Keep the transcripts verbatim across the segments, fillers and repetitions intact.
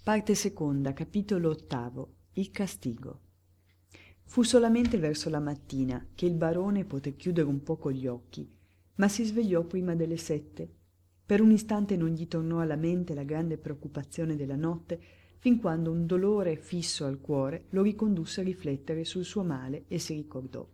Parte seconda, capitolo ottavo. Il castigo. Fu solamente verso la mattina che il barone poté chiudere un poco gli occhi, ma si svegliò prima delle sette. Per un istante non gli tornò alla mente la grande preoccupazione della notte, fin quando un dolore fisso al cuore lo ricondusse a riflettere sul suo male e si ricordò.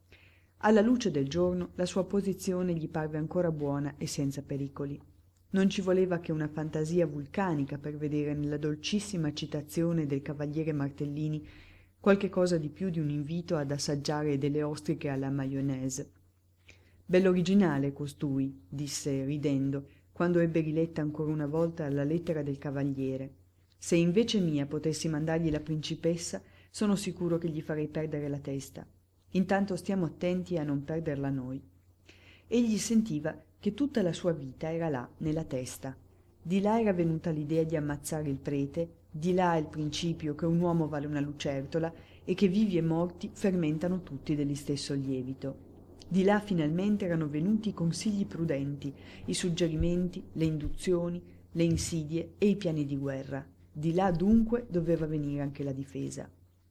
Alla luce del giorno la sua posizione gli parve ancora buona e senza pericoli. Non ci voleva che una fantasia vulcanica per vedere nella dolcissima citazione del cavaliere Martellini qualche cosa di più di un invito ad assaggiare delle ostriche alla maionese. «Bell'originale costui», disse ridendo, quando ebbe riletta ancora una volta la lettera del cavaliere. «Se invece mia potessi mandargli la principessa, sono sicuro che gli farei perdere la testa. Intanto stiamo attenti a non perderla noi». Egli sentiva che tutta la sua vita era là, nella testa. Di là era venuta l'idea di ammazzare il prete, di là il principio che un uomo vale una lucertola e che vivi e morti fermentano tutti dell'istesso lievito. Di là finalmente erano venuti i consigli prudenti, i suggerimenti, le induzioni, le insidie e i piani di guerra. Di là dunque doveva venire anche la difesa.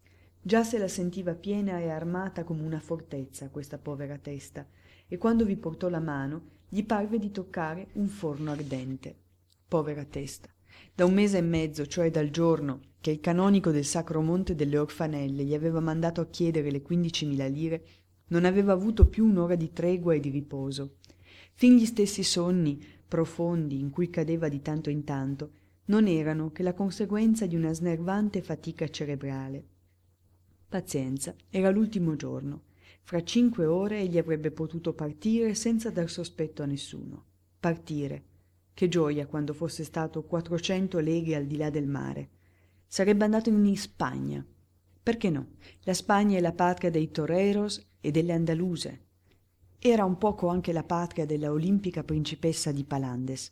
Già se la sentiva piena e armata come una fortezza questa povera testa, e quando vi portò la mano gli parve di toccare un forno ardente. Povera testa! Da un mese e mezzo, cioè dal giorno che il canonico del Sacro Monte delle Orfanelle gli aveva mandato a chiedere le quindicimila lire, non aveva avuto più un'ora di tregua e di riposo. Fin gli stessi sonni profondi in cui cadeva di tanto in tanto non erano che la conseguenza di una snervante fatica cerebrale. Pazienza, era l'ultimo giorno. Fra cinque ore egli avrebbe potuto partire senza dar sospetto a nessuno. Partire. Che gioia quando fosse stato quattrocento leghe al di là del mare. Sarebbe andato in Spagna. Perché no? La Spagna è la patria dei toreros e delle andaluse. Era un poco anche la patria della olimpica principessa di Palandes.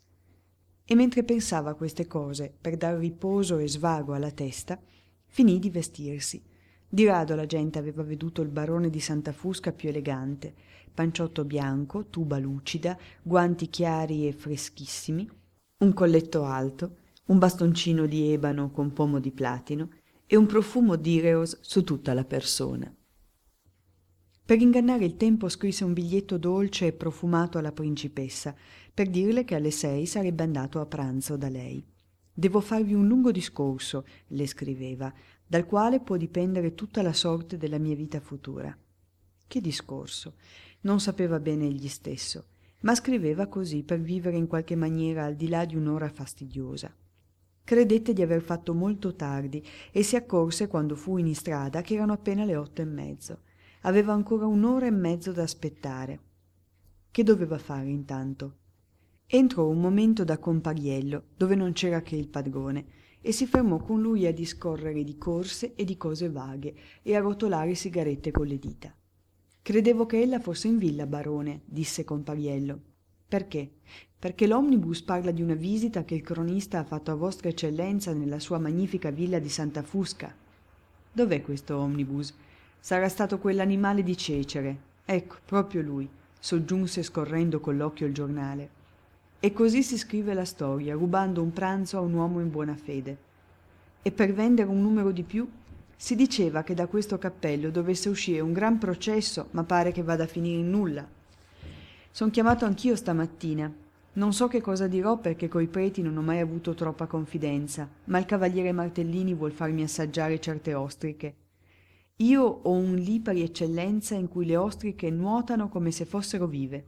E mentre pensava a queste cose per dar riposo e svago alla testa, finì di vestirsi. Di rado la gente aveva veduto il barone di Santa Fusca più elegante, panciotto bianco, tuba lucida, guanti chiari e freschissimi, un colletto alto, un bastoncino di ebano con pomo di platino e un profumo d'ireos su tutta la persona. Per ingannare il tempo scrisse un biglietto dolce e profumato alla principessa, per dirle che alle sei sarebbe andato a pranzo da lei. «Devo farvi un lungo discorso», le scriveva, «dal quale può dipendere tutta la sorte della mia vita futura». Che discorso? Non sapeva bene egli stesso, ma scriveva così per vivere in qualche maniera al di là di un'ora fastidiosa. Credette di aver fatto molto tardi e si accorse quando fu in istrada che erano appena le otto e mezzo. Aveva ancora un'ora e mezzo da aspettare. Che doveva fare intanto? Entrò un momento da compariello, dove non c'era che il padrone, e si fermò con lui a discorrere di corse e di cose vaghe e a rotolare sigarette con le dita. «Credevo che ella fosse in villa, barone», disse compariello. «Perché?» «Perché l'omnibus parla di una visita che il cronista ha fatto a vostra eccellenza nella sua magnifica villa di Santa Fusca». «Dov'è questo omnibus?» «Sarà stato quell'animale di Cecere. Ecco, proprio lui», soggiunse scorrendo con l'occhio il giornale. E così si scrive la storia, rubando un pranzo a un uomo in buona fede. E per vendere un numero di più, si diceva che da questo cappello dovesse uscire un gran processo, ma pare che vada a finire in nulla. Son chiamato anch'io stamattina. Non so che cosa dirò perché coi preti non ho mai avuto troppa confidenza, ma il cavaliere Martellini vuol farmi assaggiare certe ostriche. Io ho un lì per eccellenza in cui le ostriche nuotano come se fossero vive.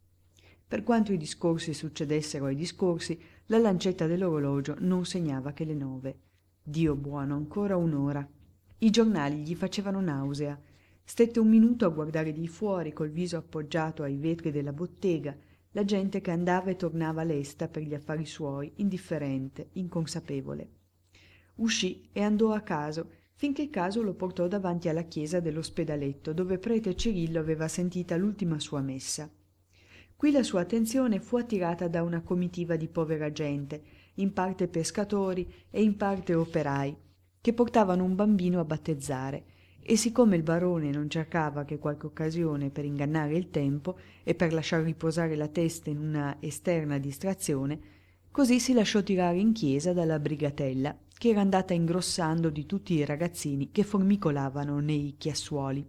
Per quanto i discorsi succedessero ai discorsi, la lancetta dell'orologio non segnava che le nove. Dio buono, ancora un'ora. I giornali gli facevano nausea. Stette un minuto a guardare di fuori col viso appoggiato ai vetri della bottega, la gente che andava e tornava lesta per gli affari suoi, indifferente, inconsapevole. Uscì e andò a caso, finché il caso lo portò davanti alla chiesa dell'ospedaletto, dove prete Cirillo aveva sentita l'ultima sua messa. Qui la sua attenzione fu attirata da una comitiva di povera gente, in parte pescatori e in parte operai, che portavano un bambino a battezzare, e siccome il barone non cercava che qualche occasione per ingannare il tempo e per lasciar riposare la testa in una esterna distrazione, Così si lasciò tirare in chiesa dalla brigatella, che era andata ingrossando di tutti i ragazzini che formicolavano nei chiassuoli.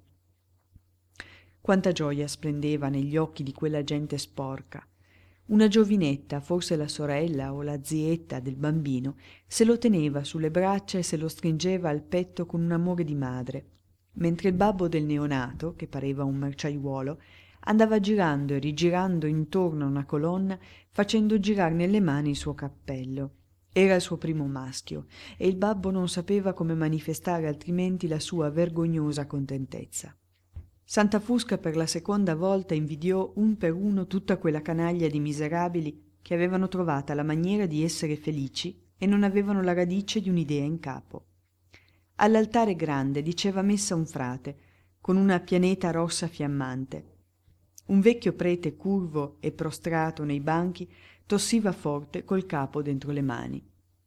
Quanta gioia splendeva negli occhi di quella gente sporca! Una giovinetta, forse la sorella o la zietta del bambino, se lo teneva sulle braccia e se lo stringeva al petto con un amore di madre, mentre il babbo del neonato, che pareva un merciaiuolo, andava girando e rigirando intorno a una colonna, facendo girar nelle mani il suo cappello. Era il suo primo maschio, e il babbo non sapeva come manifestare altrimenti la sua vergognosa contentezza. Santa Fusca per la seconda volta invidiò un per uno tutta quella canaglia di miserabili che avevano trovata la maniera di essere felici e non avevano la radice di un'idea in capo. All'altare grande diceva messa un frate, con una pianeta rossa fiammante. Un vecchio prete curvo e prostrato nei banchi tossiva forte col capo dentro le mani.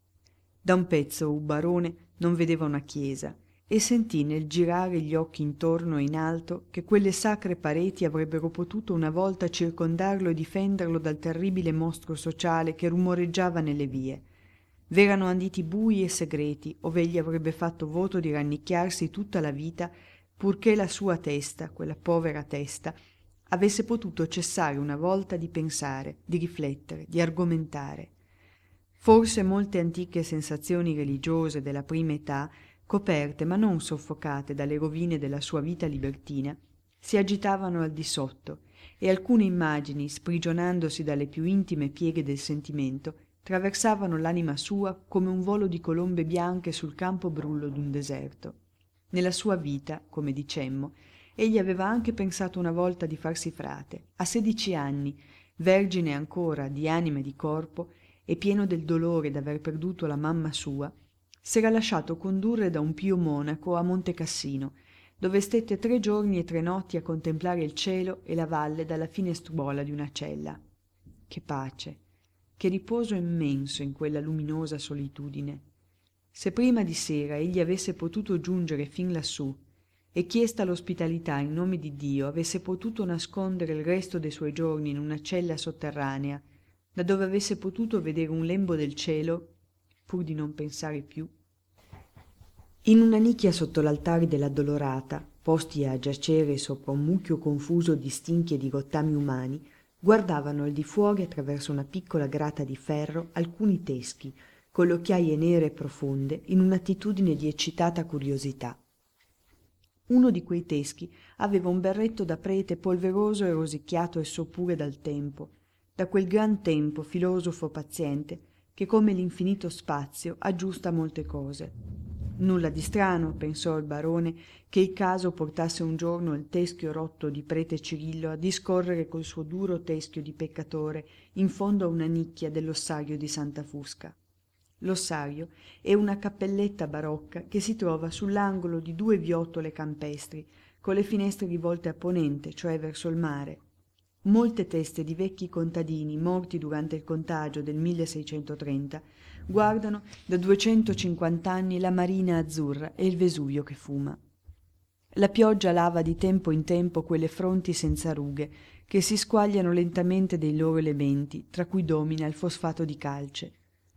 Da un pezzo Ubarone non vedeva una chiesa e sentì nel girare gli occhi intorno e in alto che quelle sacre pareti avrebbero potuto una volta circondarlo e difenderlo dal terribile mostro sociale che rumoreggiava nelle vie. V'erano anditi bui e segreti ove egli avrebbe fatto voto di rannicchiarsi tutta la vita purché la sua testa, quella povera testa, avesse potuto cessare una volta di pensare, di riflettere, di argomentare. Forse molte antiche sensazioni religiose della prima età, coperte ma non soffocate dalle rovine della sua vita libertina, si agitavano al di sotto e alcune immagini, sprigionandosi dalle più intime pieghe del sentimento, traversavano l'anima sua come un volo di colombe bianche sul campo brullo d'un deserto. Nella sua vita, come dicemmo, egli aveva anche pensato una volta di farsi frate, a sedici anni, vergine ancora di anima e di corpo e pieno del dolore d'aver perduto la mamma sua, s'era lasciato condurre da un pio monaco a Monte Cassino, dove stette tre giorni e tre notti a contemplare il cielo e la valle dalla finestruola di una cella. Che pace, che riposo immenso in quella luminosa solitudine! Se prima di sera egli avesse potuto giungere fin lassù e, chiesta l'ospitalità in nome di Dio, avesse potuto nascondere il resto dei suoi giorni in una cella sotterranea, da dove avesse potuto vedere un lembo del cielo, pur di non pensare più. In una nicchia sotto l'altare dell'Addolorata, posti a giacere sopra un mucchio confuso di stinchi e di rottami umani, guardavano al di fuori attraverso una piccola grata di ferro alcuni teschi, con le occhiaie nere e profonde, in un'attitudine di eccitata curiosità. Uno di quei teschi aveva un berretto da prete polveroso e rosicchiato esso pure dal tempo, da quel gran tempo filosofo paziente che come l'infinito spazio aggiusta molte cose. Nulla di strano, pensò il barone, che il caso portasse un giorno il teschio rotto di prete Cirillo a discorrere col suo duro teschio di peccatore in fondo a una nicchia dell'ossario di Santa Fusca. L'ossario è una cappelletta barocca che si trova sull'angolo di due viottole campestri, con le finestre rivolte a ponente, cioè verso il mare. Molte teste di vecchi contadini morti durante il contagio del milleseicentotrenta guardano da duecentocinquant'anni la marina azzurra e il Vesuvio che fuma. La pioggia lava di tempo in tempo quelle fronti senza rughe che si squagliano lentamente dei loro elementi, tra cui domina il fosfato di calce.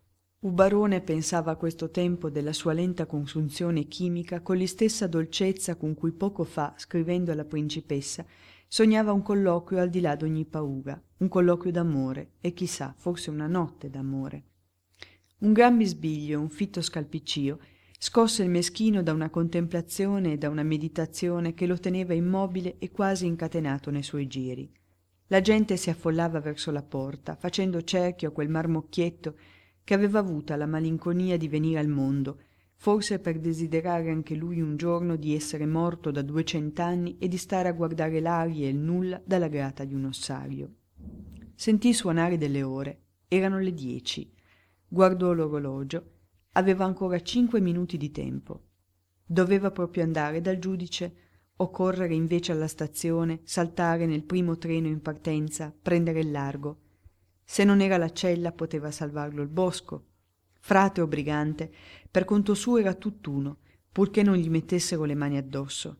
Ubarone pensava a questo tempo della sua lenta consunzione chimica con l'istessa dolcezza con cui poco fa, scrivendo alla principessa, sognava un colloquio al di là d'ogni paura, un colloquio d'amore e chissà, forse una notte d'amore. Un gran bisbiglio, un fitto scalpiccio scosse il meschino da una contemplazione e da una meditazione che lo teneva immobile e quasi incatenato nei suoi giri. La gente si affollava verso la porta, facendo cerchio a quel marmocchietto che aveva avuta la malinconia di venire al mondo, forse per desiderare anche lui un giorno di essere morto da duecent'anni e di stare a guardare l'aria e il nulla dalla grata di un ossario. Sentì suonare delle ore. Erano le dieci. Guardò l'orologio. Aveva ancora cinque minuti di tempo. Doveva proprio andare dal giudice o correre invece alla stazione, saltare nel primo treno in partenza, prendere il largo. Se non era la cella poteva salvarlo il bosco. Frate o brigante, per conto suo era tutt'uno, purché non gli mettessero le mani addosso.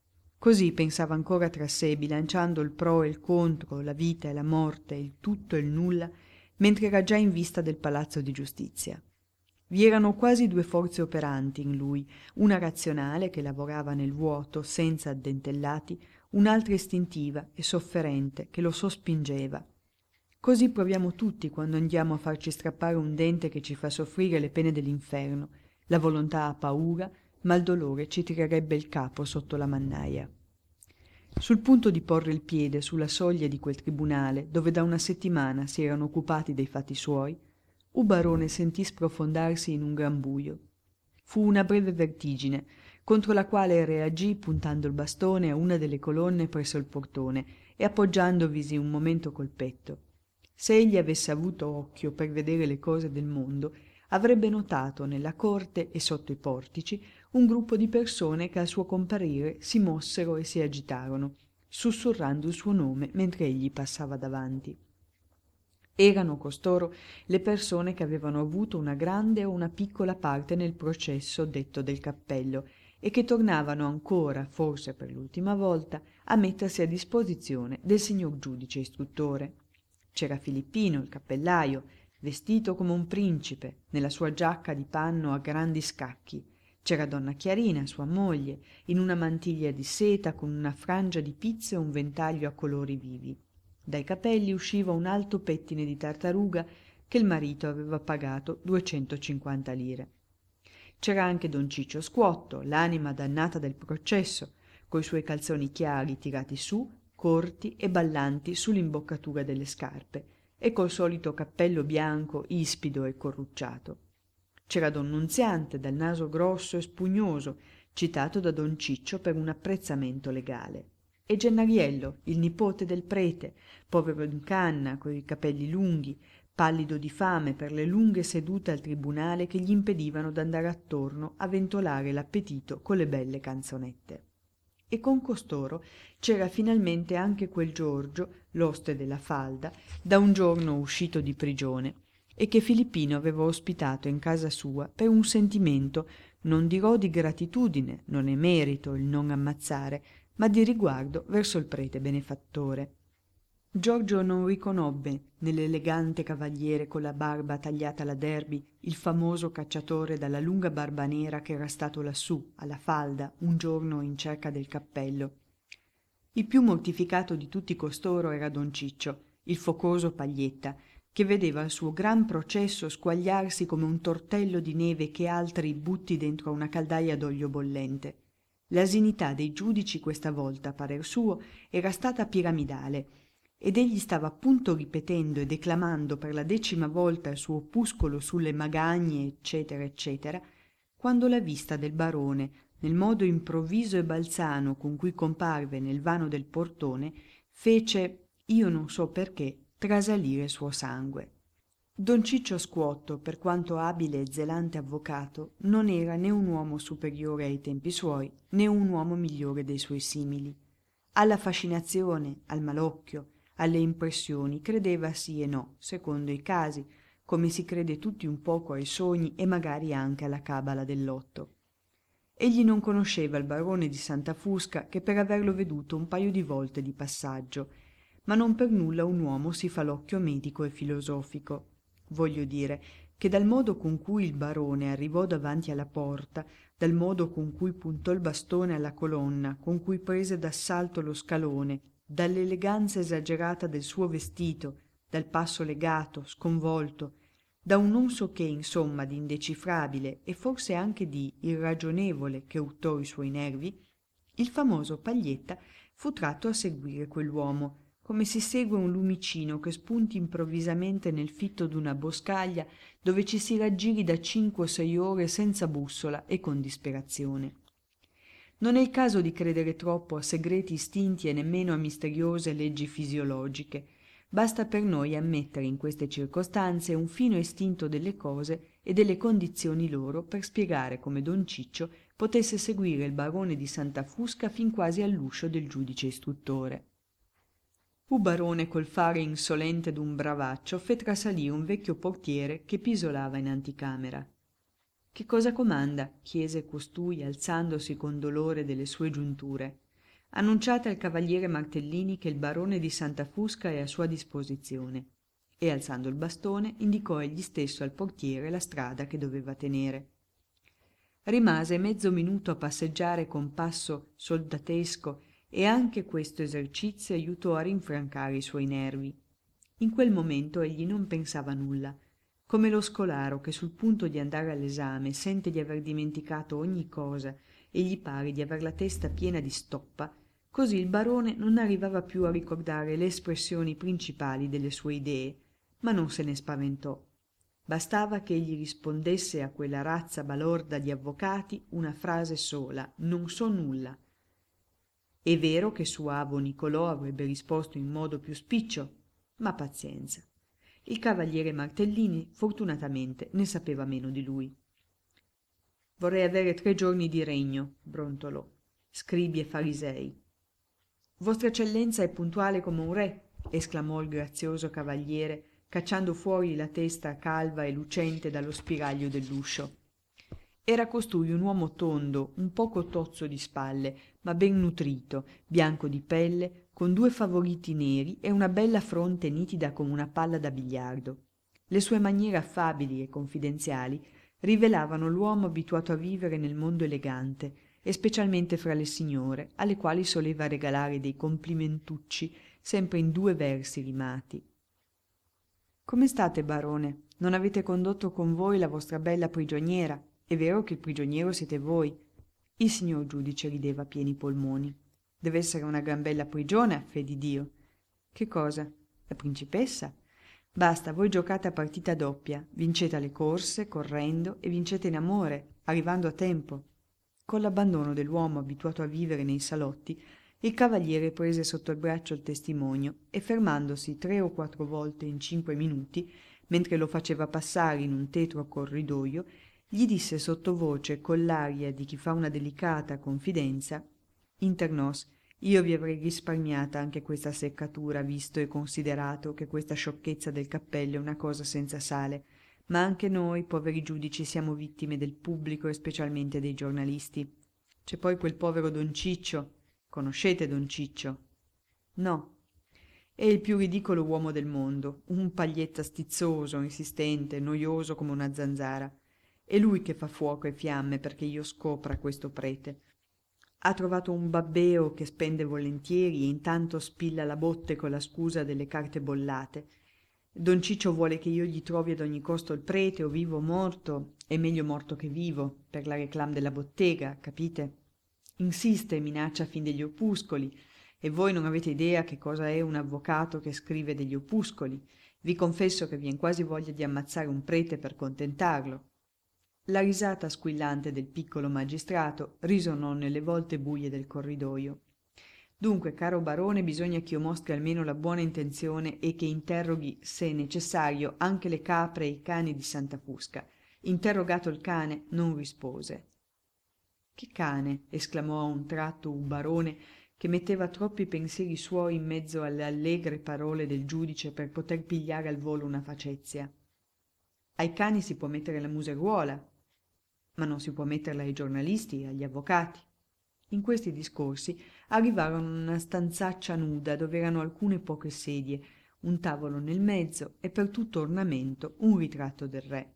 Così pensava ancora tra sé, bilanciando il pro e il contro, la vita e la morte, il tutto e il nulla, mentre era già in vista del palazzo di giustizia. Vi erano quasi due forze operanti in lui, una razionale che lavorava nel vuoto senza addentellati, un'altra istintiva e sofferente che lo sospingeva. Così proviamo tutti quando andiamo a farci strappare un dente che ci fa soffrire le pene dell'inferno. La volontà ha paura, ma il dolore ci tirerebbe il capo sotto la mannaia. Sul punto di porre il piede sulla soglia di quel tribunale dove da una settimana si erano occupati dei fatti suoi, Ubarone sentì sprofondarsi in un gran buio. Fu una breve vertigine, contro la quale reagì puntando il bastone a una delle colonne presso il portone e appoggiandovisi un momento col petto. Se egli avesse avuto occhio per vedere le cose del mondo, avrebbe notato nella corte e sotto i portici un gruppo di persone che al suo comparire si mossero e si agitarono, sussurrando il suo nome mentre egli passava davanti. Erano costoro le persone che avevano avuto una grande o una piccola parte nel processo detto del cappello e che tornavano ancora, forse per l'ultima volta, a mettersi a disposizione del signor giudice istruttore. C'era Filippino, il cappellaio, vestito come un principe, nella sua giacca di panno a grandi scacchi. C'era donna Chiarina, sua moglie, in una mantiglia di seta con una frangia di pizzo e un ventaglio a colori vivi. Dai capelli usciva un alto pettine di tartaruga che il marito aveva pagato duecentocinquanta lire. C'era anche don Ciccio Squotto, l'anima dannata del processo, coi suoi calzoni chiari tirati su, corti e ballanti sull'imboccatura delle scarpe, e col solito cappello bianco, ispido e corrucciato. C'era don Nunziante, dal naso grosso e spugnoso, citato da don Ciccio per un apprezzamento legale, e Gennariello, il nipote del prete, povero in canna, coi capelli lunghi, pallido di fame per le lunghe sedute al tribunale che gli impedivano d'andare attorno a ventolare l'appetito con le belle canzonette. E con costoro c'era finalmente anche quel Giorgio, l'oste della falda, da un giorno uscito di prigione, e che Filippino aveva ospitato in casa sua per un sentimento, non dirò di gratitudine, non è merito il non ammazzare, ma di riguardo verso il prete benefattore. Giorgio non riconobbe nell'elegante cavaliere con la barba tagliata alla derby il famoso cacciatore dalla lunga barba nera che era stato lassù, alla falda, un giorno in cerca del cappello. Il più mortificato di tutti costoro era don Ciccio, il focoso Paglietta, che vedeva il suo gran processo squagliarsi come un tortello di neve che altri butti dentro a una caldaia d'olio bollente. L'asinità dei giudici questa volta, a parer suo, era stata piramidale, ed egli stava appunto ripetendo e declamando per la decima volta il suo opuscolo sulle magagne, eccetera, eccetera, quando la vista del barone, nel modo improvviso e balzano con cui comparve nel vano del portone, fece, io non so perché, trasalire il suo sangue. Don Ciccio Squotto, per quanto abile e zelante avvocato, non era né un uomo superiore ai tempi suoi, né un uomo migliore dei suoi simili. Alla fascinazione, al malocchio, alle impressioni credeva sì e no, secondo i casi, come si crede tutti un poco ai sogni e magari anche alla cabala del lotto. Egli non conosceva il barone di Santa Fusca che per averlo veduto un paio di volte di passaggio, ma non per nulla un uomo si fa l'occhio medico e filosofico. Voglio dire che dal modo con cui il barone arrivò davanti alla porta, dal modo con cui puntò il bastone alla colonna, con cui prese d'assalto lo scalone, dall'eleganza esagerata del suo vestito, dal passo legato, sconvolto, da un non so che insomma di indecifrabile e forse anche di irragionevole che urtò i suoi nervi, il famoso Paglietta fu tratto a seguire quell'uomo, come si segue un lumicino che spunti improvvisamente nel fitto d'una boscaglia dove ci si raggiri da cinque o sei ore senza bussola e con disperazione. Non è il caso di credere troppo a segreti istinti e nemmeno a misteriose leggi fisiologiche. Basta per noi ammettere in queste circostanze un fino istinto delle cose e delle condizioni loro per spiegare come don Ciccio potesse seguire il barone di Santa Fusca fin quasi all'uscio del giudice istruttore. Ubarone col fare insolente d'un bravaccio fe trasalire un vecchio portiere che pisolava in anticamera. «Che cosa comanda?» chiese costui alzandosi con dolore delle sue giunture. «Annunciate al cavaliere Martellini che il barone di Santa Fusca è a sua disposizione». e, alzando il bastone, indicò egli stesso al portiere la strada che doveva tenere. Rimase mezzo minuto a passeggiare con passo soldatesco e anche questo esercizio aiutò a rinfrancare i suoi nervi. In quel momento egli non pensava nulla, come lo scolaro che sul punto di andare all'esame sente di aver dimenticato ogni cosa e gli pare di aver la testa piena di stoppa. Così il barone non arrivava più a ricordare le espressioni principali delle sue idee, ma non se ne spaventò. Bastava che egli rispondesse a quella razza balorda di avvocati una frase sola: non so nulla. È vero che suavo Nicolò avrebbe risposto in modo più spiccio, ma pazienza. Il cavaliere Martellini fortunatamente ne sapeva meno di lui. «Vorrei avere tre giorni di regno», brontolò, «scribi e farisei». «Vostra eccellenza è puntuale come un re», esclamò il grazioso cavaliere, cacciando fuori la testa calva e lucente dallo spiraglio dell'uscio. Era costui un uomo tondo, un poco tozzo di spalle, ma ben nutrito, bianco di pelle, con due favoriti neri e una bella fronte nitida come una palla da biliardo. Le sue maniere affabili e confidenziali rivelavano l'uomo abituato a vivere nel mondo elegante, e specialmente fra le signore, alle quali soleva regalare dei complimentucci sempre in due versi rimati. «Come state, barone? Non avete condotto con voi la vostra bella prigioniera? È vero che il prigioniero siete voi?» Il signor giudice rideva a pieni polmoni. «Deve essere una gran bella prigione, a fe di Dio!» «Che cosa? La principessa?» «Basta, voi giocate a partita doppia, vincete alle corse, correndo, e vincete in amore, arrivando a tempo». Con l'abbandono dell'uomo abituato a vivere nei salotti, il cavaliere prese sotto il braccio il testimonio e, fermandosi tre o quattro volte in cinque minuti, mentre lo faceva passare in un tetro corridoio, gli disse sottovoce con l'aria di chi fa una delicata confidenza: «Inter nos, io vi avrei risparmiata anche questa seccatura, visto e considerato che questa sciocchezza del cappello è una cosa senza sale, ma anche noi, poveri giudici, siamo vittime del pubblico e specialmente dei giornalisti. C'è poi quel povero Don Ciccio. Conoscete Don Ciccio?» «No». «È il più ridicolo uomo del mondo, un paglietta stizzoso, insistente, noioso come una zanzara. È lui che fa fuoco e fiamme perché io scopra questo prete. Ha trovato un babbeo che spende volentieri e intanto spilla la botte con la scusa delle carte bollate. Don Ciccio vuole che io gli trovi ad ogni costo il prete, o vivo o morto, è meglio morto che vivo, per la reclam della bottega, capite? Insiste e minaccia fin degli opuscoli, e voi non avete idea che cosa è un avvocato che scrive degli opuscoli. Vi confesso che vien quasi voglia di ammazzare un prete per contentarlo». La risata squillante del piccolo magistrato risonò nelle volte buie del corridoio. «Dunque, caro barone, bisogna ch'io mostri almeno la buona intenzione e che interroghi, se necessario, anche le capre e i cani di Santa Fusca». Interrogato il cane, non rispose. «Che cane?» esclamò a un tratto un barone che metteva troppi pensieri suoi in mezzo alle allegre parole del giudice per poter pigliare al volo una facezia. «Ai cani si può mettere la museruola, ma non si può metterla ai giornalisti e agli avvocati». In questi discorsi arrivarono in una stanzaccia nuda dove erano alcune poche sedie, un tavolo nel mezzo e per tutto ornamento un ritratto del re.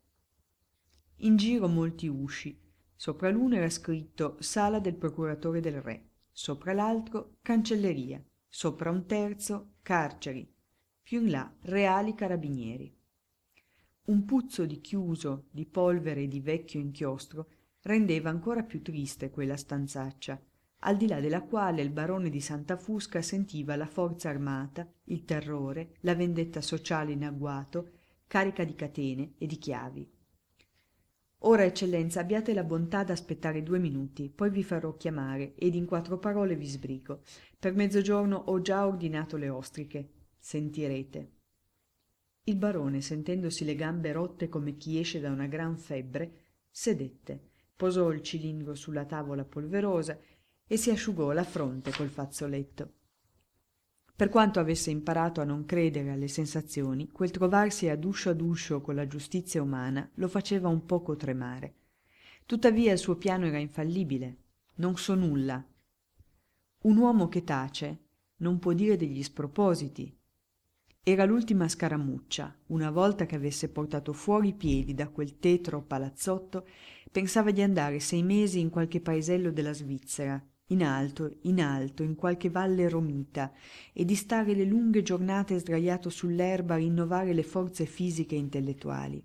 In giro molti usci. Sopra l'uno era scritto «Sala del procuratore del re», sopra l'altro «Cancelleria», sopra un terzo «Carceri», più in là «Reali carabinieri». Un puzzo di chiuso, di polvere e di vecchio inchiostro rendeva ancora più triste quella stanzaccia, al di là della quale il barone di Santa Fusca sentiva la forza armata, il terrore, la vendetta sociale in agguato, carica di catene e di chiavi. «Ora, eccellenza, abbiate la bontà d'aspettare due minuti, poi vi farò chiamare ed in quattro parole vi sbrigo. Per mezzogiorno ho già ordinato le ostriche. Sentirete». Il barone, sentendosi le gambe rotte come chi esce da una gran febbre, sedette, posò il cilindro sulla tavola polverosa e si asciugò la fronte col fazzoletto. Per quanto avesse imparato a non credere alle sensazioni, quel trovarsi ad uscio ad uscio con la giustizia umana lo faceva un poco tremare. Tuttavia il suo piano era infallibile. «Non so nulla». Un uomo che tace non può dire degli spropositi. Era l'ultima scaramuccia. Una volta che avesse portato fuori i piedi da quel tetro palazzotto, pensava di andare sei mesi in qualche paesello della Svizzera, in alto, in alto, in qualche valle romita, e di stare le lunghe giornate sdraiato sull'erba a rinnovare le forze fisiche e intellettuali.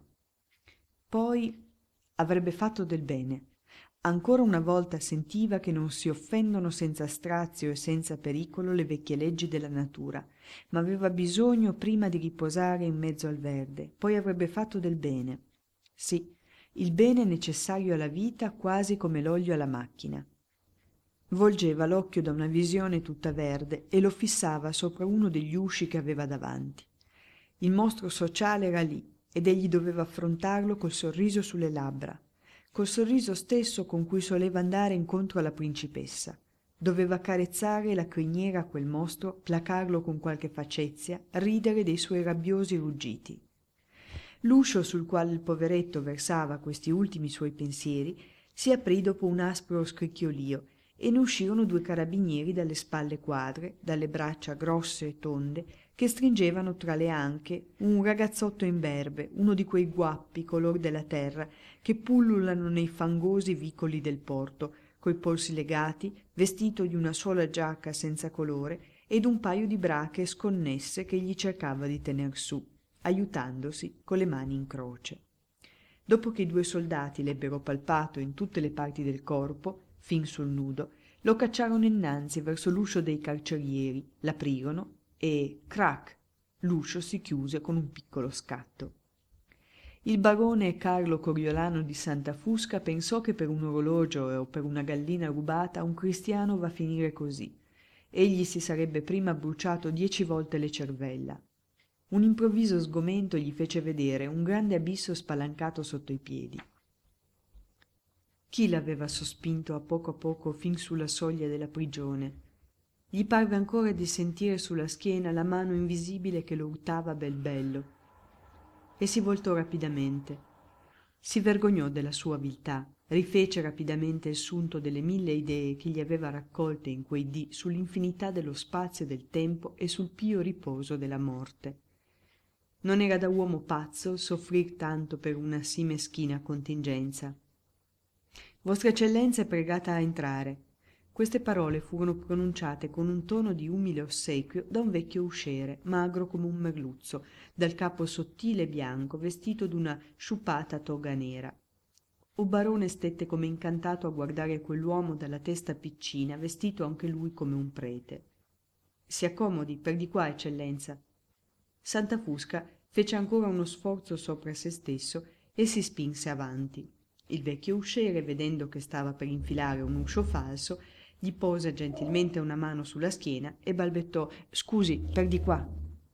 Poi avrebbe fatto del bene. Ancora una volta sentiva che non si offendono senza strazio e senza pericolo le vecchie leggi della natura, ma aveva bisogno prima di riposare in mezzo al verde. Poi avrebbe fatto del bene. Sì, il bene è necessario alla vita quasi come l'olio alla macchina. Volgeva l'occhio da una visione tutta verde e lo fissava sopra uno degli usci che aveva davanti. Il mostro sociale era lì ed egli doveva affrontarlo col sorriso sulle labbra, col sorriso stesso con cui soleva andare incontro alla principessa. Doveva carezzare la criniera a quel mostro, placarlo con qualche facezia, ridere dei suoi rabbiosi ruggiti. L'uscio sul quale il poveretto versava questi ultimi suoi pensieri si aprì dopo un aspro scricchiolio e ne uscirono due carabinieri dalle spalle quadre, dalle braccia grosse e tonde, che stringevano tra le anche un ragazzotto imberbe, uno di quei guappi color della terra che pullulano nei fangosi vicoli del porto, coi polsi legati, vestito di una sola giacca senza colore ed un paio di brache sconnesse che gli cercava di tener su, aiutandosi con le mani in croce. Dopo che i due soldati l'ebbero palpato in tutte le parti del corpo, fin sul nudo, lo cacciarono innanzi verso l'uscio dei carcerieri, l'aprirono e, crac, l'uscio si chiuse con un piccolo scatto. Il barone Carlo Coriolano di Santa Fusca pensò che per un orologio o per una gallina rubata un cristiano va a finire così. Egli si sarebbe prima bruciato dieci volte le cervella. Un improvviso sgomento gli fece vedere un grande abisso spalancato sotto i piedi. Chi l'aveva sospinto a poco a poco fin sulla soglia della prigione? Gli parve ancora di sentire sulla schiena la mano invisibile che lo urtava bel bello. E si voltò rapidamente. Si vergognò della sua viltà, rifece rapidamente il sunto delle mille idee che gli aveva raccolte in quei dì sull'infinità dello spazio e del tempo e sul pio riposo della morte. Non era da uomo pazzo soffrir tanto per una sì meschina contingenza. Vostra Eccellenza è pregata a entrare. Queste parole furono pronunciate con un tono di umile ossequio da un vecchio usciere, magro come un merluzzo, dal capo sottile e bianco, vestito d'una sciupata toga nera. O barone stette come incantato a guardare quell'uomo dalla testa piccina, vestito anche lui come un prete. Si accomodi, per di qua, Eccellenza. Santa Fusca fece ancora uno sforzo sopra se stesso e si spinse avanti. Il vecchio usciere, vedendo che stava per infilare un uscio falso, gli pose gentilmente una mano sulla schiena e balbettò: «Scusi, per di qua».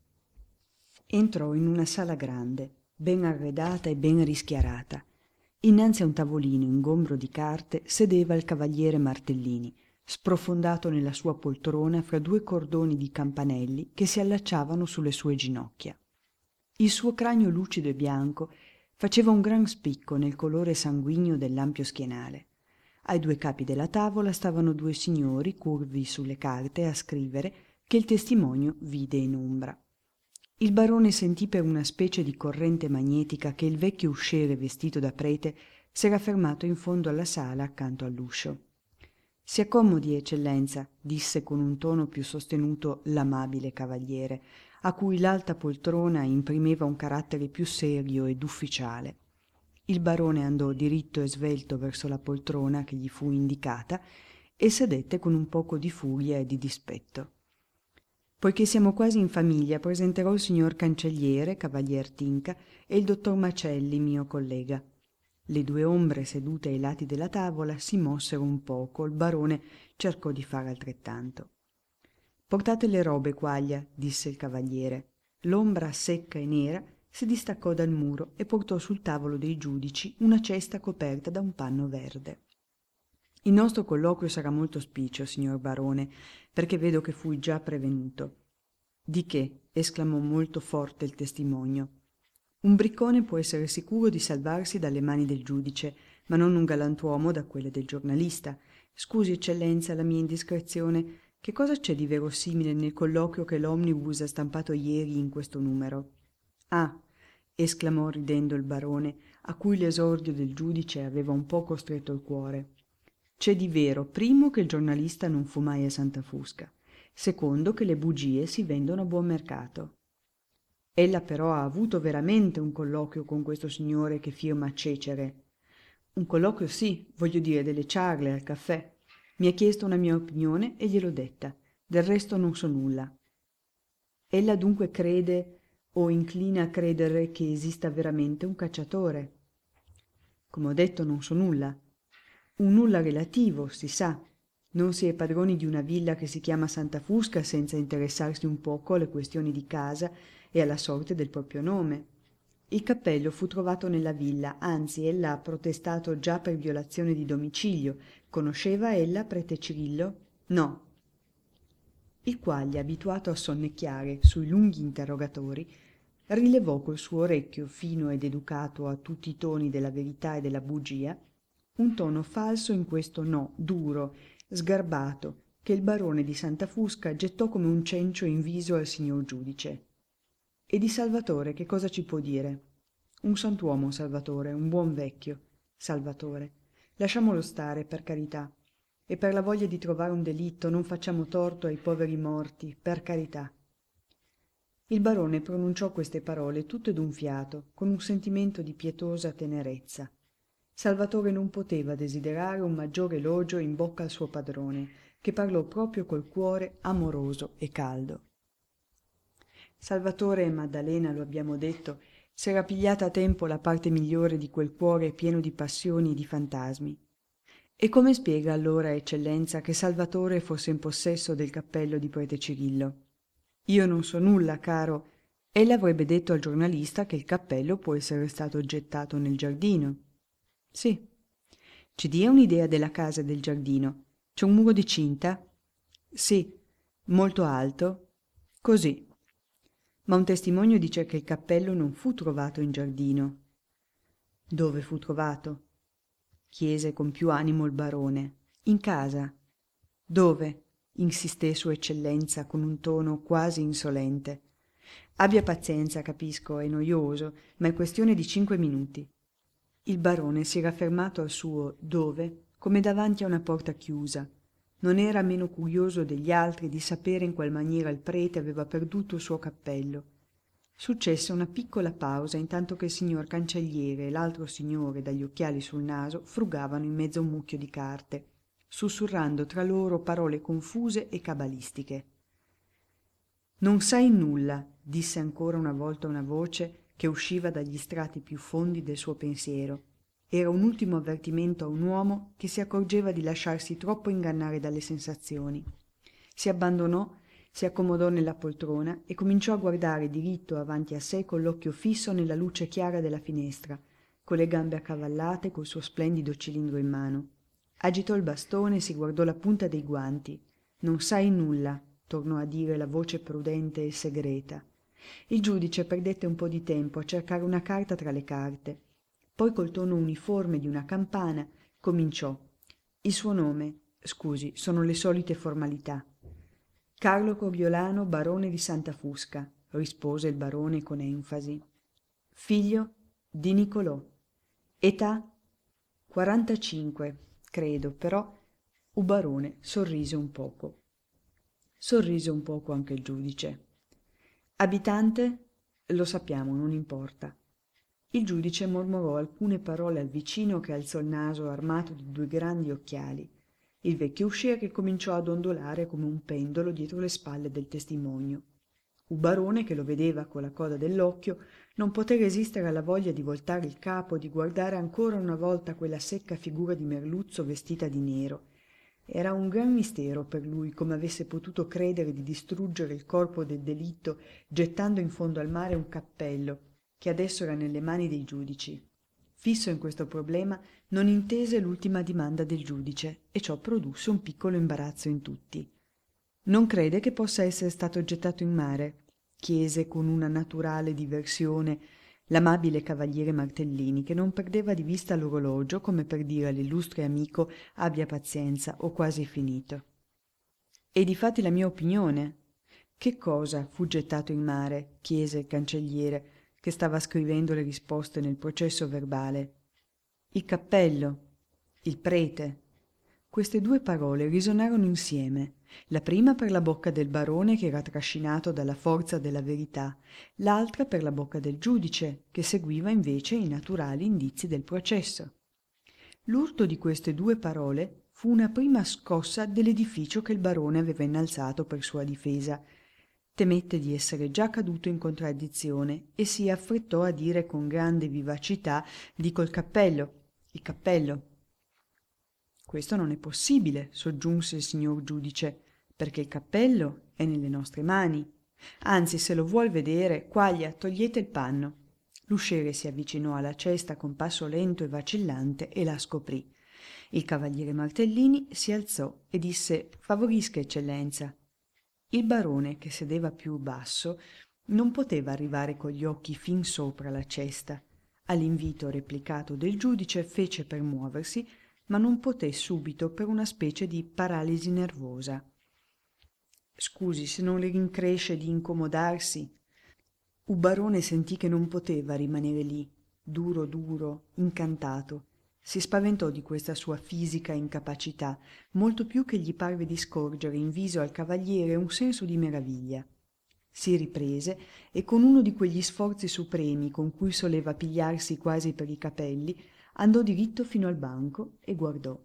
Entrò in una sala grande, ben arredata e ben rischiarata. Innanzi a un tavolino ingombro di carte sedeva il cavaliere Martellini, sprofondato nella sua poltrona fra due cordoni di campanelli che si allacciavano sulle sue ginocchia. Il suo cranio lucido e bianco faceva un gran spicco nel colore sanguigno dell'ampio schienale. Ai due capi della tavola stavano due signori curvi sulle carte a scrivere che il testimonio vide in ombra. Il barone sentì per una specie di corrente magnetica che il vecchio usciere vestito da prete s'era fermato in fondo alla sala accanto all'uscio. «Si accomodi, Eccellenza», disse con un tono più sostenuto l'amabile cavaliere, a cui l'alta poltrona imprimeva un carattere più serio ed ufficiale. Il barone andò diritto e svelto verso la poltrona che gli fu indicata e sedette con un poco di furia e di dispetto. «Poiché siamo quasi in famiglia, presenterò il signor Cancelliere, cavalier Tinca, e il dottor Macelli, mio collega». Le due ombre sedute ai lati della tavola si mossero un poco, il barone cercò di fare altrettanto. «Portate le robe, Quaglia», disse il cavaliere. L'ombra secca e nera si distaccò dal muro e portò sul tavolo dei giudici una cesta coperta da un panno verde. «Il nostro colloquio sarà molto spiccio, signor barone, perché vedo che fui già prevenuto». «Di che?» esclamò molto forte il testimonio. «Un briccone può essere sicuro di salvarsi dalle mani del giudice, ma non un galantuomo da quelle del giornalista. Scusi, Eccellenza, la mia indiscrezione, Che cosa c'è di verosimile nel colloquio che l'Omnibus ha stampato ieri in questo numero? Ah, esclamò ridendo il barone, a cui l'esordio del giudice aveva un po' costretto il cuore. C'è di vero, primo, che il giornalista non fu mai a Santa Fusca, secondo, che le bugie si vendono a buon mercato. Ella però ha avuto veramente un colloquio con questo signore che firma Cecere. Un colloquio sì, voglio dire, delle ciarle al caffè. Mi ha chiesto una mia opinione e gliel'ho detta. Del resto non so nulla. Ella dunque crede o inclina a credere che esista veramente un cacciatore. Come ho detto, non so nulla. Un nulla relativo, si sa. Non si è padroni di una villa che si chiama Santa Fusca senza interessarsi un poco alle questioni di casa e alla sorte del proprio nome. Il cappello fu trovato nella villa, anzi ella ha protestato già per violazione di domicilio. Conosceva ella prete Cirillo? No. Il quale, abituato a sonnecchiare sui lunghi interrogatori, rilevò col suo orecchio fino ed educato a tutti i toni della verità e della bugia un tono falso in questo no, duro, sgarbato, che il barone di Santa Fusca gettò come un cencio in viso al signor giudice. E di Salvatore che cosa ci può dire? Un sant'uomo Salvatore, un buon vecchio. Salvatore. Lasciamolo stare, per carità. E per la voglia di trovare un delitto non facciamo torto ai poveri morti, per carità. Il barone pronunciò queste parole tutto d'un fiato, con un sentimento di pietosa tenerezza. Salvatore non poteva desiderare un maggiore elogio in bocca al suo padrone, che parlò proprio col cuore amoroso e caldo. Salvatore e Maddalena, lo abbiamo detto, s'era pigliata a tempo la parte migliore di quel cuore pieno di passioni e di fantasmi. E come spiega allora eccellenza che Salvatore fosse in possesso del cappello di prete Cirillo? Io non so nulla, caro. Ella avrebbe detto al giornalista che il cappello può essere stato gettato nel giardino. Sì. Ci dia un'idea della casa e del giardino. C'è un muro di cinta? Sì. Molto alto? Così. Ma un testimonio dice che il cappello non fu trovato in giardino. Dove fu trovato? Chiese con più animo il barone. In casa. Dove? Insisté sua eccellenza con un tono quasi insolente. Abbia pazienza, capisco, è noioso, ma è questione di cinque minuti. Il barone si era fermato al suo dove come davanti a una porta chiusa. Non era meno curioso degli altri di sapere in qual maniera il prete aveva perduto il suo cappello. Successe una piccola pausa intanto che il signor cancelliere e l'altro signore dagli occhiali sul naso frugavano in mezzo a un mucchio di carte, sussurrando tra loro parole confuse e cabalistiche. «Non sai nulla», disse ancora una volta una voce che usciva dagli strati più fondi del suo pensiero. Era un ultimo avvertimento a un uomo che si accorgeva di lasciarsi troppo ingannare dalle sensazioni. Si abbandonò, si accomodò nella poltrona e cominciò a guardare diritto avanti a sé con l'occhio fisso nella luce chiara della finestra, con le gambe accavallate col suo splendido cilindro in mano. Agitò il bastone e si guardò la punta dei guanti. «Non sai nulla», tornò a dire la voce prudente e segreta. Il giudice perdette un po' di tempo a cercare una carta tra le carte. Poi col tono uniforme di una campana cominciò. Il suo nome, scusi, sono le solite formalità. Carlo Coriolano, barone di Santa Fusca, rispose il barone con enfasi. Figlio di Nicolò. Età? quarantacinque, credo, però il barone sorrise un poco. Sorrise un poco anche il giudice. Abitante? Lo sappiamo, non importa. Il giudice mormorò alcune parole al vicino che alzò il naso armato di due grandi occhiali. Il vecchio uscì e cominciò a dondolare come un pendolo dietro le spalle del testimonio. Il barone, che lo vedeva con la coda dell'occhio, non poté resistere alla voglia di voltare il capo e di guardare ancora una volta quella secca figura di merluzzo vestita di nero. Era un gran mistero per lui come avesse potuto credere di distruggere il corpo del delitto gettando in fondo al mare un cappello che adesso era nelle mani dei giudici. Fisso in questo problema, non intese l'ultima dimanda del giudice e ciò produsse un piccolo imbarazzo in tutti. «Non crede che possa essere stato gettato in mare?» chiese con una naturale diversione l'amabile cavaliere Martellini, che non perdeva di vista l'orologio come per dire all'illustre amico abbia pazienza, ho quasi finito. E difatti la mia opinione. Che cosa fu gettato in mare? Chiese il cancelliere, che stava scrivendo le risposte nel processo verbale. Il cappello, il prete. Queste due parole risonarono insieme, la prima per la bocca del barone che era trascinato dalla forza della verità, l'altra per la bocca del giudice, che seguiva invece i naturali indizi del processo. L'urto di queste due parole fu una prima scossa dell'edificio che il barone aveva innalzato per sua difesa. Temette di essere già caduto in contraddizione e si affrettò a dire con grande vivacità: «Dico il cappello, il cappello». «Questo non è possibile», soggiunse il signor giudice, «perché il cappello è nelle nostre mani. Anzi, se lo vuol vedere, quaglia, togliete il panno». L'usciere si avvicinò alla cesta con passo lento e vacillante e la scoprì. Il cavaliere Martellini si alzò e disse: «Favorisca, eccellenza». Il barone, che sedeva più basso, non poteva arrivare con gli occhi fin sopra la cesta. All'invito replicato del giudice fece per muoversi, ma non poté subito per una specie di paralisi nervosa. «Scusi se non le rincresce di incomodarsi». Ubarone sentì che non poteva rimanere lì, duro duro, incantato. Si spaventò di questa sua fisica incapacità, molto più che gli parve di scorgere in viso al cavaliere un senso di meraviglia. Si riprese e con uno di quegli sforzi supremi con cui soleva pigliarsi quasi per i capelli, andò diritto fino al banco e guardò.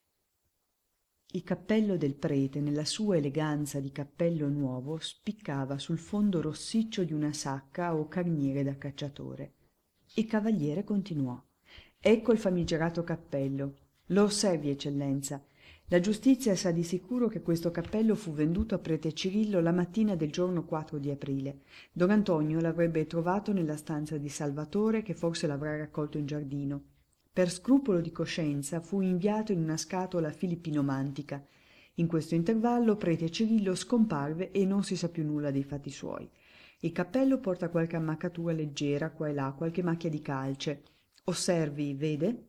Il cappello del prete, nella sua eleganza di cappello nuovo, spiccava sul fondo rossiccio di una sacca o carniere da cacciatore. Il cavaliere continuò: «Ecco il famigerato cappello. Lo osservi, eccellenza. La giustizia sa di sicuro che questo cappello fu venduto a prete Cirillo la mattina del giorno quattro di aprile. Don Antonio l'avrebbe trovato nella stanza di Salvatore, che forse l'avrà raccolto in giardino. Per scrupolo di coscienza fu inviato in una scatola filippino-mantica. In questo intervallo prete Cirillo scomparve e non si sa più nulla dei fatti suoi. Il cappello porta qualche ammaccatura leggera, qua e là, qualche macchia di calce. Osservi, vede?»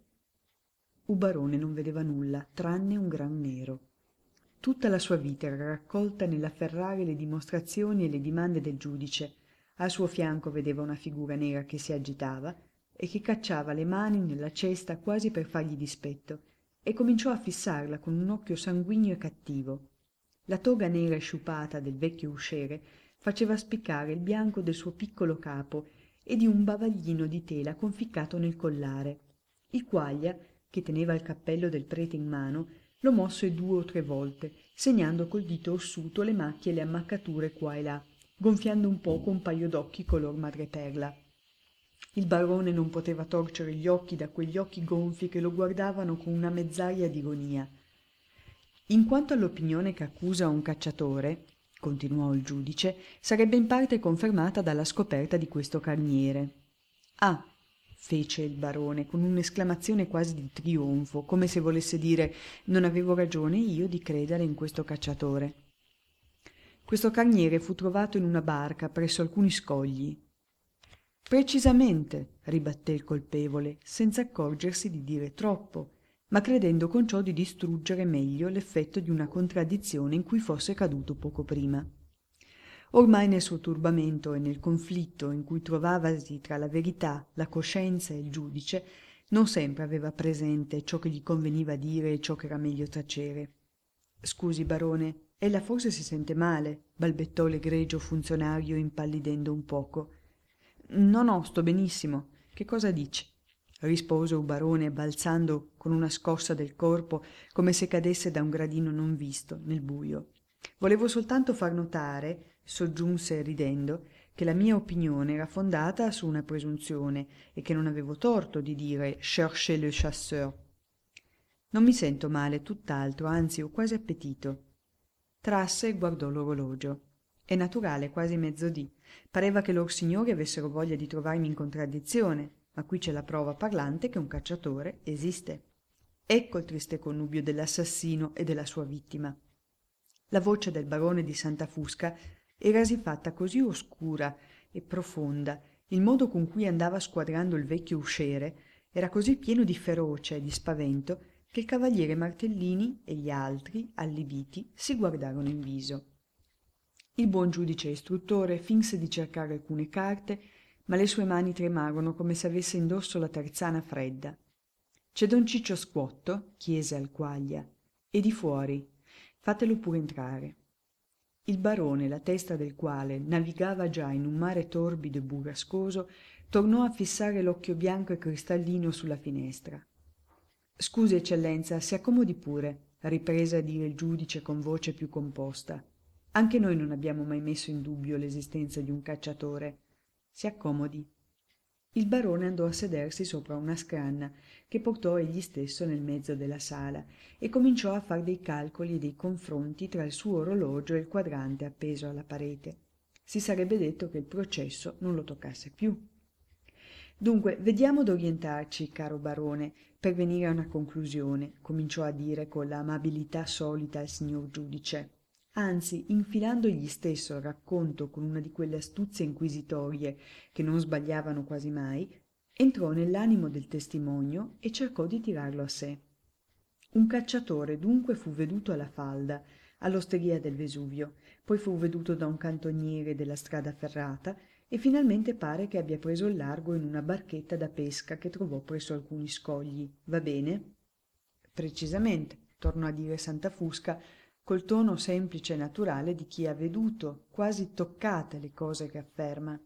Ubarone non vedeva nulla, tranne un gran nero. Tutta la sua vita era raccolta nell'afferrare le dimostrazioni e le dimande del giudice. Al suo fianco vedeva una figura nera che si agitava e che cacciava le mani nella cesta quasi per fargli dispetto, e cominciò a fissarla con un occhio sanguigno e cattivo. La toga nera e sciupata del vecchio usciere faceva spiccare il bianco del suo piccolo capo e di un bavaglino di tela conficcato nel collare. Il quaglia, che teneva il cappello del prete in mano, lo mosse due o tre volte, segnando col dito ossuto le macchie e le ammaccature qua e là, gonfiando un poco un paio d'occhi color madreperla. Il barone non poteva torcere gli occhi da quegli occhi gonfi che lo guardavano con una mezzaia d'ironia. «In quanto all'opinione che accusa un cacciatore», continuò il giudice, «sarebbe in parte confermata dalla scoperta di questo carniere». «Ah!» fece il barone con un'esclamazione quasi di trionfo, come se volesse dire: «Non avevo ragione io di credere in questo cacciatore». «Questo carniere fu trovato in una barca presso alcuni scogli». «Precisamente», ribatté il colpevole, senza accorgersi di dire troppo, ma credendo con ciò di distruggere meglio l'effetto di una contraddizione in cui fosse caduto poco prima. Ormai nel suo turbamento e nel conflitto in cui trovavasi tra la verità, la coscienza e il giudice, non sempre aveva presente ciò che gli conveniva dire e ciò che era meglio tacere. «Scusi, barone, ella forse si sente male», balbettò l'egregio funzionario impallidendo un poco. «No, no, sto benissimo. Che cosa dici?» rispose un barone balzando con una scossa del corpo come se cadesse da un gradino non visto nel buio. «Volevo soltanto far notare», soggiunse ridendo, «che la mia opinione era fondata su una presunzione e che non avevo torto di dire cherchez le chasseur». «Non mi sento male, tutt'altro, anzi ho quasi appetito». Trasse e guardò l'orologio. È naturale, quasi mezzodì. Pareva che lor signori avessero voglia di trovarmi in contraddizione, ma qui c'è la prova parlante che un cacciatore esiste. Ecco il triste connubio dell'assassino e della sua vittima. La voce del barone di Santa Fusca erasi fatta così oscura e profonda, il modo con cui andava squadrando il vecchio usciere era così pieno di ferocia e di spavento, che il cavaliere Martellini e gli altri, allibiti, si guardarono in viso. Il buon giudice istruttore finse di cercare alcune carte, ma le sue mani tremarono come se avesse indosso la terzana fredda. «C'è don Ciccio Squotto?» chiese al Quaglia. «E di fuori. Fatelo pure entrare». Il barone, la testa del quale navigava già in un mare torbido e burrascoso, tornò a fissare l'occhio bianco e cristallino sulla finestra. «Scusi, eccellenza, si accomodi pure», riprese a dire il giudice con voce più composta. «Anche noi non abbiamo mai messo in dubbio l'esistenza di un cacciatore. Si accomodi». Il barone andò a sedersi sopra una scranna che portò egli stesso nel mezzo della sala e cominciò a far dei calcoli e dei confronti tra il suo orologio e il quadrante appeso alla parete. Si sarebbe detto che il processo non lo toccasse più. «Dunque, vediamo d'orientarci, caro barone, per venire a una conclusione», cominciò a dire con la amabilità solita al signor giudice. Anzi, infilando egli stesso il racconto con una di quelle astuzie inquisitorie che non sbagliavano quasi mai, entrò nell'animo del testimonio e cercò di tirarlo a sé. Un cacciatore dunque fu veduto alla falda, all'osteria del Vesuvio, poi fu veduto da un cantoniere della strada ferrata e finalmente pare che abbia preso il largo in una barchetta da pesca che trovò presso alcuni scogli. Va bene? Precisamente, tornò a dire Santafusca, col tono semplice e naturale di chi ha veduto, quasi toccate, le cose che afferma.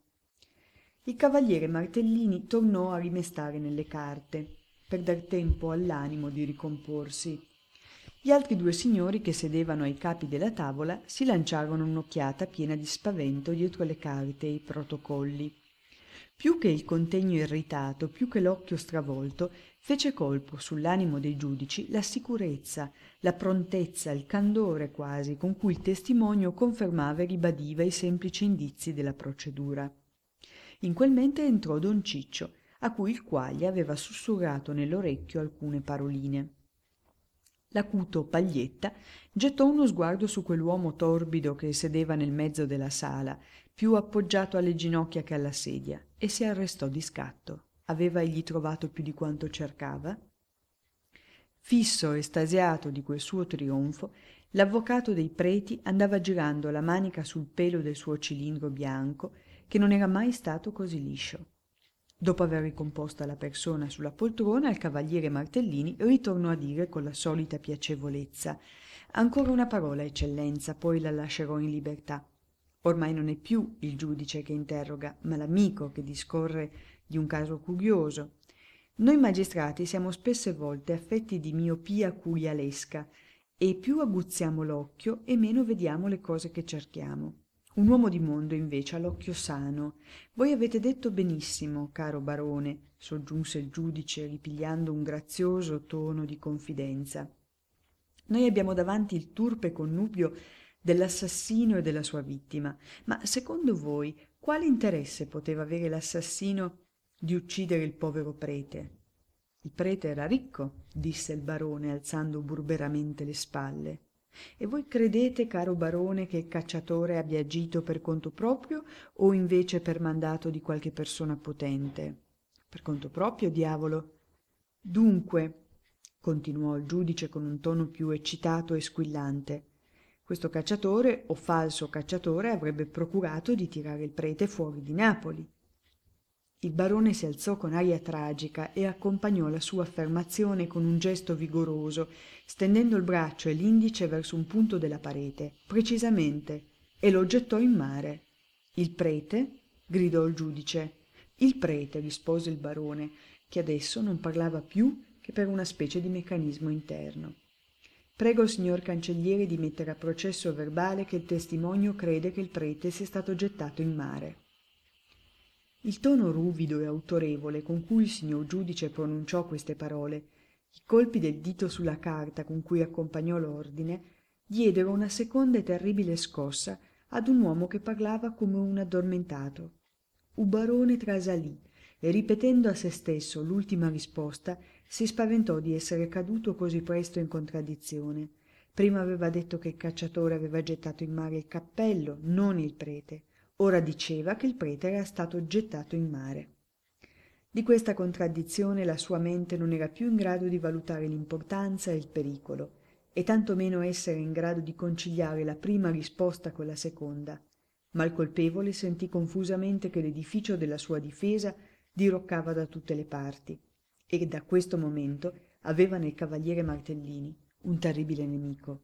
Il cavaliere Martellini tornò a rimestare nelle carte, per dar tempo all'animo di ricomporsi. Gli altri due signori che sedevano ai capi della tavola si lanciarono un'occhiata piena di spavento dietro le carte e i protocolli. Più che il contegno irritato, più che l'occhio stravolto, fece colpo sull'animo dei giudici la sicurezza, la prontezza, il candore quasi con cui il testimonio confermava e ribadiva i semplici indizi della procedura. In quel mente entrò don Ciccio, a cui il Quaglia aveva sussurrato nell'orecchio alcune paroline. L'acuto Paglietta gettò uno sguardo su quell'uomo torbido che sedeva nel mezzo della sala, più appoggiato alle ginocchia che alla sedia, e si arrestò di scatto. Aveva egli trovato più di quanto cercava? Fisso, estasiato di quel suo trionfo, l'avvocato dei preti andava girando la manica sul pelo del suo cilindro bianco, che non era mai stato così liscio. Dopo aver ricomposta la persona sulla poltrona, il cavaliere Martellini ritornò a dire con la solita piacevolezza: «Ancora una parola, eccellenza, poi la lascerò in libertà. Ormai non è più il giudice che interroga, ma l'amico che discorre di un caso curioso. Noi magistrati siamo spesse volte affetti di miopia curialesca e più aguzziamo l'occhio e meno vediamo le cose che cerchiamo. Un uomo di mondo invece ha l'occhio sano. Voi avete detto benissimo, caro barone», soggiunse il giudice ripigliando un grazioso tono di confidenza. «Noi abbiamo davanti il turpe connubio dell'assassino e della sua vittima, ma secondo voi quale interesse poteva avere l'assassino di uccidere il povero prete?» «Il prete era ricco», disse il barone alzando burberamente le spalle. «E voi credete, caro barone, che il cacciatore abbia agito per conto proprio o invece per mandato di qualche persona potente?» «Per conto proprio, diavolo». «Dunque», continuò il giudice con un tono più eccitato e squillante, «questo cacciatore o falso cacciatore avrebbe procurato di tirare il prete fuori di Napoli». Il barone si alzò con aria tragica e accompagnò la sua affermazione con un gesto vigoroso, stendendo il braccio e l'indice verso un punto della parete, precisamente, e lo gettò in mare. «Il prete?» gridò il giudice. «Il prete», rispose il barone, che adesso non parlava più che per una specie di meccanismo interno. «Prego il signor cancelliere di mettere a processo verbale che il testimonio crede che il prete sia stato gettato in mare». Il tono ruvido e autorevole con cui il signor giudice pronunciò queste parole, i colpi del dito sulla carta con cui accompagnò l'ordine, diedero una seconda e terribile scossa ad un uomo che parlava come un addormentato. Ubarone trasalì e, ripetendo a se stesso l'ultima risposta, si spaventò di essere caduto così presto in contraddizione. Prima aveva detto che il cacciatore aveva gettato in mare il cappello, non il prete. Ora diceva che il prete era stato gettato in mare. Di questa contraddizione la sua mente non era più in grado di valutare l'importanza e il pericolo, e tanto meno essere in grado di conciliare la prima risposta con la seconda. Ma il colpevole sentì confusamente che l'edificio della sua difesa diroccava da tutte le parti, e da questo momento aveva nel cavaliere Martellini un terribile nemico.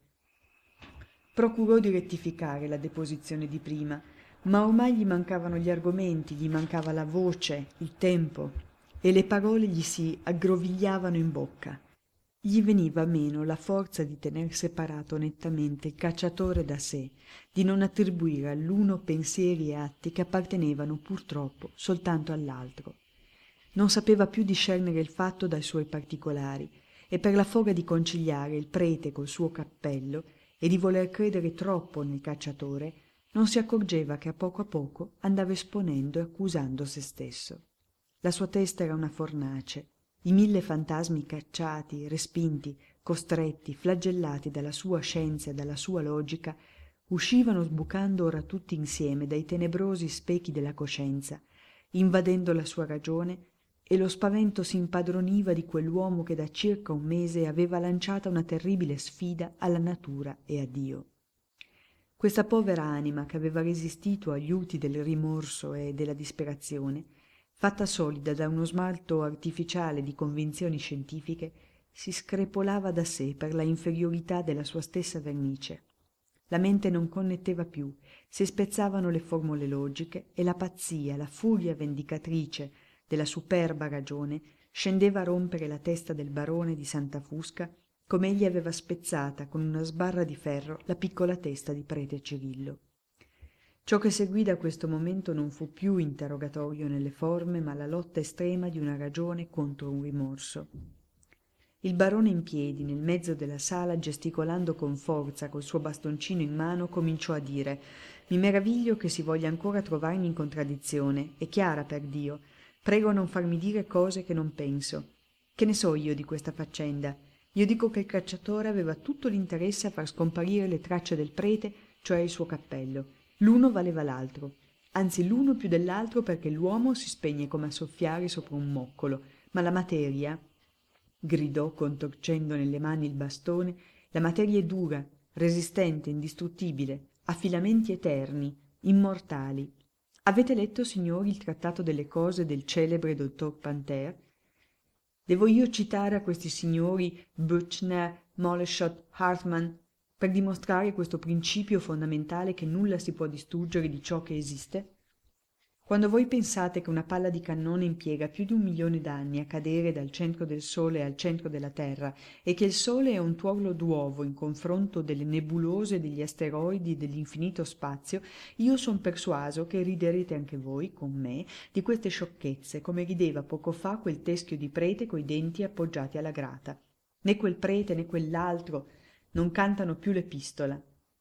Procurò di rettificare la deposizione di prima, ma ormai gli mancavano gli argomenti, gli mancava la voce, il tempo, e le parole gli si aggrovigliavano in bocca. Gli veniva meno la forza di tener separato nettamente il cacciatore da sé, di non attribuire all'uno pensieri e atti che appartenevano purtroppo soltanto all'altro. Non sapeva più discernere il fatto dai suoi particolari, e per la foga di conciliare il prete col suo cappello e di voler credere troppo nel cacciatore, non si accorgeva che a poco a poco andava esponendo e accusando se stesso. La sua testa era una fornace, i mille fantasmi cacciati, respinti, costretti, flagellati dalla sua scienza e dalla sua logica, uscivano sbucando ora tutti insieme dai tenebrosi specchi della coscienza, invadendo la sua ragione, e lo spavento si impadroniva di quell'uomo che da circa un mese aveva lanciata una terribile sfida alla natura e a Dio. Questa povera anima che aveva resistito agli urti del rimorso e della disperazione, fatta solida da uno smalto artificiale di convinzioni scientifiche, si screpolava da sé per la inferiorità della sua stessa vernice. La mente non connetteva più, si spezzavano le formule logiche e la pazzia, la furia vendicatrice della superba ragione scendeva a rompere la testa del barone di Santa Fusca come egli aveva spezzata con una sbarra di ferro la piccola testa di prete Cirillo. Ciò che seguì da questo momento non fu più interrogatorio nelle forme, ma la lotta estrema di una ragione contro un rimorso. Il barone in piedi, nel mezzo della sala, gesticolando con forza col suo bastoncino in mano, cominciò a dire: «Mi meraviglio che si voglia ancora trovarmi in contraddizione. È chiara, per Dio. Prego non farmi dire cose che non penso. Che ne so io di questa faccenda? Io dico che il cacciatore aveva tutto l'interesse a far scomparire le tracce del prete, cioè il suo cappello. L'uno valeva l'altro, anzi l'uno più dell'altro, perché l'uomo si spegne come a soffiare sopra un moccolo, ma la materia, gridò contorcendo nelle mani il bastone, la materia è dura, resistente, indistruttibile, ha filamenti eterni, immortali. Avete letto, signori, il trattato delle cose del celebre dottor Panter? Devo io citare a questi signori Büchner, Moleschott, Hartmann, per dimostrare questo principio fondamentale che nulla si può distruggere di ciò che esiste? Quando voi pensate che una palla di cannone impiega più di un milione d'anni a cadere dal centro del Sole al centro della Terra e che il Sole è un tuorlo d'uovo in confronto delle nebulose, degli asteroidi e dell'infinito spazio, io son persuaso che riderete anche voi, con me, di queste sciocchezze, come rideva poco fa quel teschio di prete coi denti appoggiati alla grata. Né quel prete né quell'altro non cantano più l'epistola».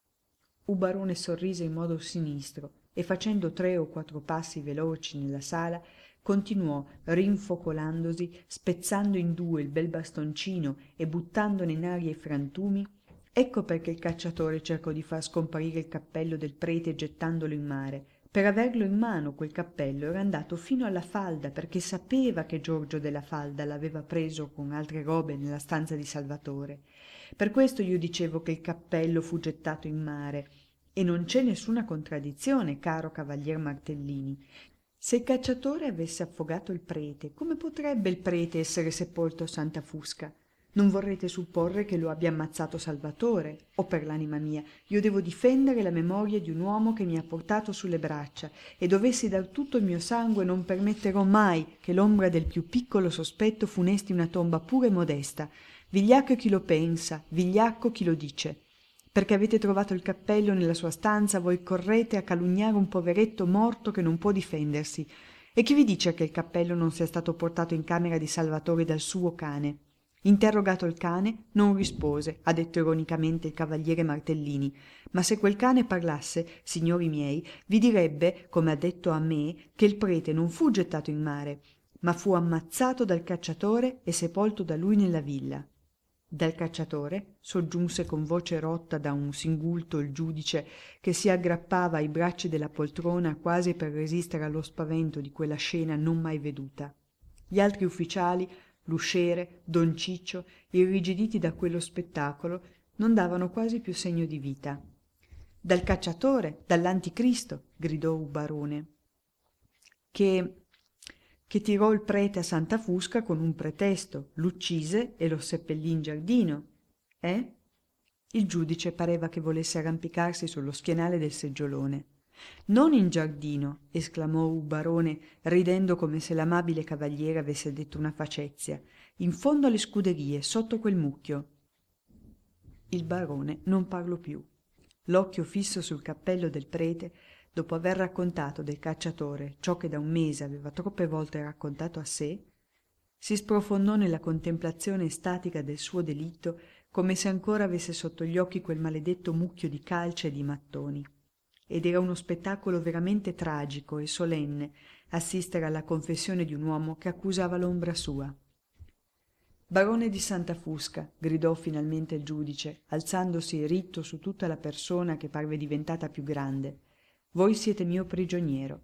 Ubarone sorrise in modo sinistro e facendo tre o quattro passi veloci nella sala continuò rinfocolandosi, spezzando in due il bel bastoncino e buttandone in aria i frantumi: «Ecco perché il cacciatore cercò di far scomparire il cappello del prete gettandolo in mare. Per averlo in mano quel cappello era andato fino alla falda, perché sapeva che Giorgio della Falda l'aveva preso con altre robe nella stanza di Salvatore. Per questo io dicevo che il cappello fu gettato in mare. E non c'è nessuna contraddizione, caro cavalier Martellini. Se il cacciatore avesse affogato il prete, come potrebbe il prete essere sepolto a Santa Fusca? Non vorrete supporre che lo abbia ammazzato Salvatore? O per l'anima mia, io devo difendere la memoria di un uomo che mi ha portato sulle braccia, e dovessi dar tutto il mio sangue non permetterò mai che l'ombra del più piccolo sospetto funesti una tomba pure modesta. Vigliacco chi lo pensa, vigliacco chi lo dice. Perché avete trovato il cappello nella sua stanza, voi correte a calunniare un poveretto morto che non può difendersi. E chi vi dice che il cappello non sia stato portato in camera di Salvatore dal suo cane? Interrogato il cane, non rispose, ha detto ironicamente il cavaliere Martellini, ma se quel cane parlasse, signori miei, vi direbbe, come ha detto a me, che il prete non fu gettato in mare, ma fu ammazzato dal cacciatore e sepolto da lui nella villa. Dal cacciatore, soggiunse con voce rotta da un singulto il giudice, che si aggrappava ai bracci della poltrona quasi per resistere allo spavento di quella scena non mai veduta. Gli altri ufficiali, l'usciere, don Ciccio, irrigiditi da quello spettacolo, non davano quasi più segno di vita. Dal cacciatore, dall'anticristo, gridò un barone, che, che tirò il prete a Santa Fusca con un pretesto, l'uccise e lo seppellì in giardino. Eh? Il giudice pareva che volesse arrampicarsi sullo schienale del seggiolone. Non in giardino, esclamò un barone, ridendo come se l'amabile cavaliere avesse detto una facezia, in fondo alle scuderie, sotto quel mucchio. Il barone non parlò più. L'occhio fisso sul cappello del prete, dopo aver raccontato del cacciatore ciò che da un mese aveva troppe volte raccontato a sé, si sprofondò nella contemplazione estatica del suo delitto, come se ancora avesse sotto gli occhi quel maledetto mucchio di calce e di mattoni. Ed era uno spettacolo veramente tragico e solenne assistere alla confessione di un uomo che accusava l'ombra sua. Barone di Santa Fusca, gridò finalmente il giudice, alzandosi ritto su tutta la persona che parve diventata più grande, voi siete mio prigioniero.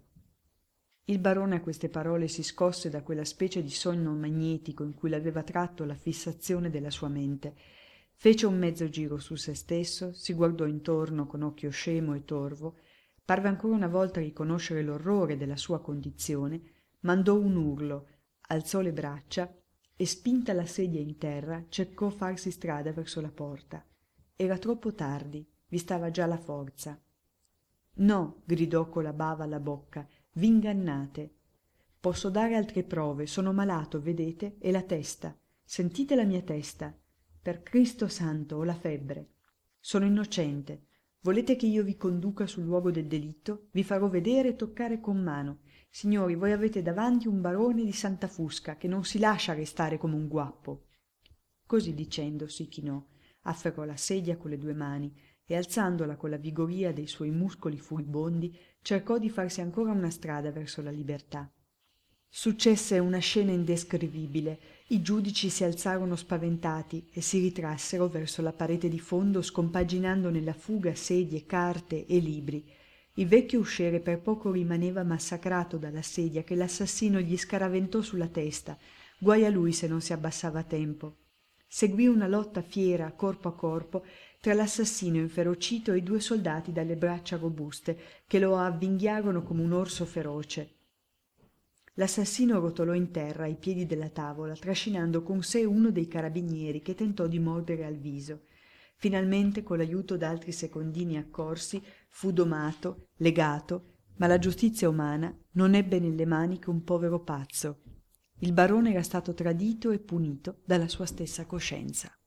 Il barone a queste parole si scosse da quella specie di sonno magnetico in cui l'aveva tratto la fissazione della sua mente, fece un mezzo giro su se stesso, si guardò intorno con occhio scemo e torvo, parve ancora una volta riconoscere l'orrore della sua condizione, mandò un urlo, alzò le braccia e, spinta la sedia in terra, cercò farsi strada verso la porta. Era troppo tardi, vi stava già la forza. «No», gridò con la bava alla bocca, «v'ingannate. Posso dare altre prove, sono malato, vedete, e la testa. Sentite la mia testa. Per Cristo santo, ho la febbre. Sono innocente. Volete che io vi conduca sul luogo del delitto? Vi farò vedere e toccare con mano. Signori, voi avete davanti un barone di Santa Fusca che non si lascia restare come un guappo». Così dicendo si chinò, afferrò la sedia con le due mani e, alzandola con la vigoria dei suoi muscoli furibondi, cercò di farsi ancora una strada verso la libertà. Successe una scena indescrivibile. I giudici si alzarono spaventati e si ritrassero verso la parete di fondo, scompaginando nella fuga sedie, carte e libri. Il vecchio usciere per poco rimaneva massacrato dalla sedia che l'assassino gli scaraventò sulla testa. Guai a lui se non si abbassava a tempo. Seguì una lotta fiera, corpo a corpo, tra l'assassino inferocito e i due soldati dalle braccia robuste che lo avvinghiarono come un orso feroce. L'assassino rotolò in terra ai piedi della tavola, trascinando con sé uno dei carabinieri che tentò di mordere al viso. Finalmente, con l'aiuto d'altri secondini accorsi, fu domato, legato, ma la giustizia umana non ebbe nelle mani che un povero pazzo. Il barone era stato tradito e punito dalla sua stessa coscienza.